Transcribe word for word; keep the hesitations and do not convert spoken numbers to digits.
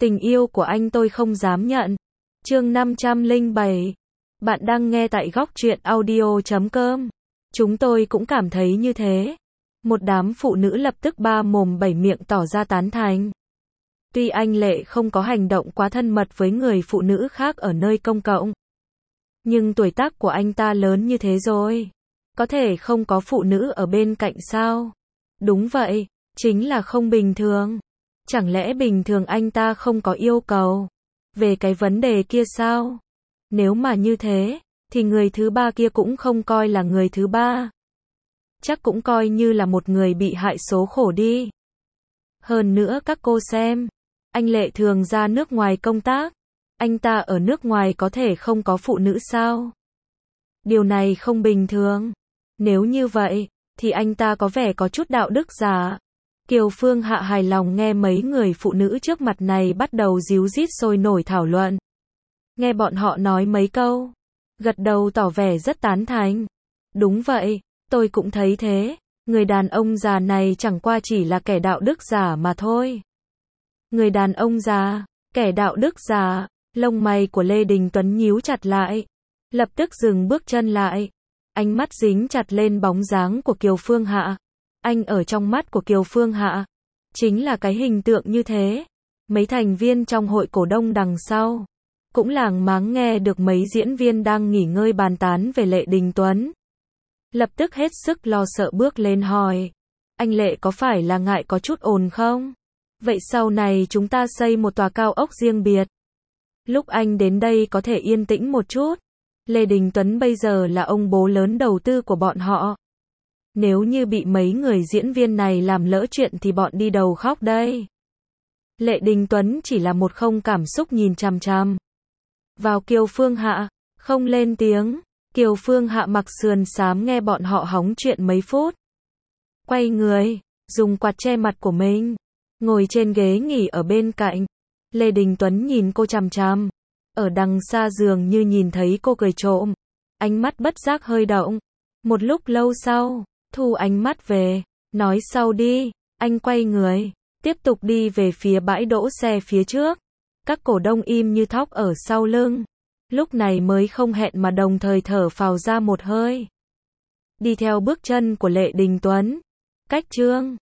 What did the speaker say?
Tình yêu của anh tôi không dám nhận. Chương năm trăm lẻ bảy. Bạn đang nghe tại góc truyện audio chấm com. Chúng tôi cũng cảm thấy như thế. Một đám phụ nữ lập tức ba mồm bảy miệng tỏ ra tán thành. Tuy anh Lệ không có hành động quá thân mật với người phụ nữ khác ở nơi công cộng, nhưng tuổi tác của anh ta lớn như thế rồi, có thể không có phụ nữ ở bên cạnh sao? Đúng vậy, chính là không bình thường. Chẳng lẽ bình thường anh ta không có yêu cầu về cái vấn đề kia sao? Nếu mà như thế, thì người thứ ba kia cũng không coi là người thứ ba. Chắc cũng coi như là một người bị hại số khổ đi. Hơn nữa các cô xem, anh Lệ thường ra nước ngoài công tác. Anh ta ở nước ngoài có thể không có phụ nữ sao? Điều này không bình thường. Nếu như vậy, thì anh ta có vẻ có chút đạo đức giả. Kiều Phương Hạ hài lòng nghe mấy người phụ nữ trước mặt này bắt đầu díu dít sôi nổi thảo luận. Nghe bọn họ nói mấy câu, gật đầu tỏ vẻ rất tán thành. Đúng vậy, tôi cũng thấy thế. Người đàn ông già này chẳng qua chỉ là kẻ đạo đức giả mà thôi. Người đàn ông già, kẻ đạo đức giả, lông mày của Lê Đình Tuấn nhíu chặt lại. Lập tức dừng bước chân lại. Ánh mắt dính chặt lên bóng dáng của Kiều Phương Hạ. Anh ở trong mắt của Kiều Phương Hạ chính là cái hình tượng như thế. Mấy thành viên trong hội cổ đông đằng sau cũng lảng máng nghe được mấy diễn viên đang nghỉ ngơi bàn tán về Lệ Đình Tuấn. Lập tức hết sức lo sợ bước lên hỏi. Anh Lệ có phải là ngại có chút ồn không? Vậy sau này chúng ta xây một tòa cao ốc riêng biệt. Lúc anh đến đây có thể yên tĩnh một chút. Lê Đình Tuấn bây giờ là ông bố lớn đầu tư của bọn họ. Nếu như bị mấy người diễn viên này làm lỡ chuyện thì bọn đi đầu khóc đây. Lệ Đình Tuấn chỉ là một không cảm xúc nhìn chằm chằm vào Kiều Phương Hạ, không lên tiếng. Kiều Phương Hạ mặc sườn xám nghe bọn họ hóng chuyện mấy phút. Quay người, dùng quạt che mặt của mình, ngồi trên ghế nghỉ ở bên cạnh. Lê Đình Tuấn nhìn cô chằm chằm. Ở đằng xa dường như nhìn thấy cô cười trộm. Ánh mắt bất giác hơi động. Một lúc lâu sau, thu ánh mắt về, nói sau đi. Anh quay người, tiếp tục đi về phía bãi đỗ xe phía trước. Các cổ đông im như thóc ở sau lưng. Lúc này mới không hẹn mà đồng thời thở phào ra một hơi. Đi theo bước chân của Lệ Đình Tuấn. Cách chương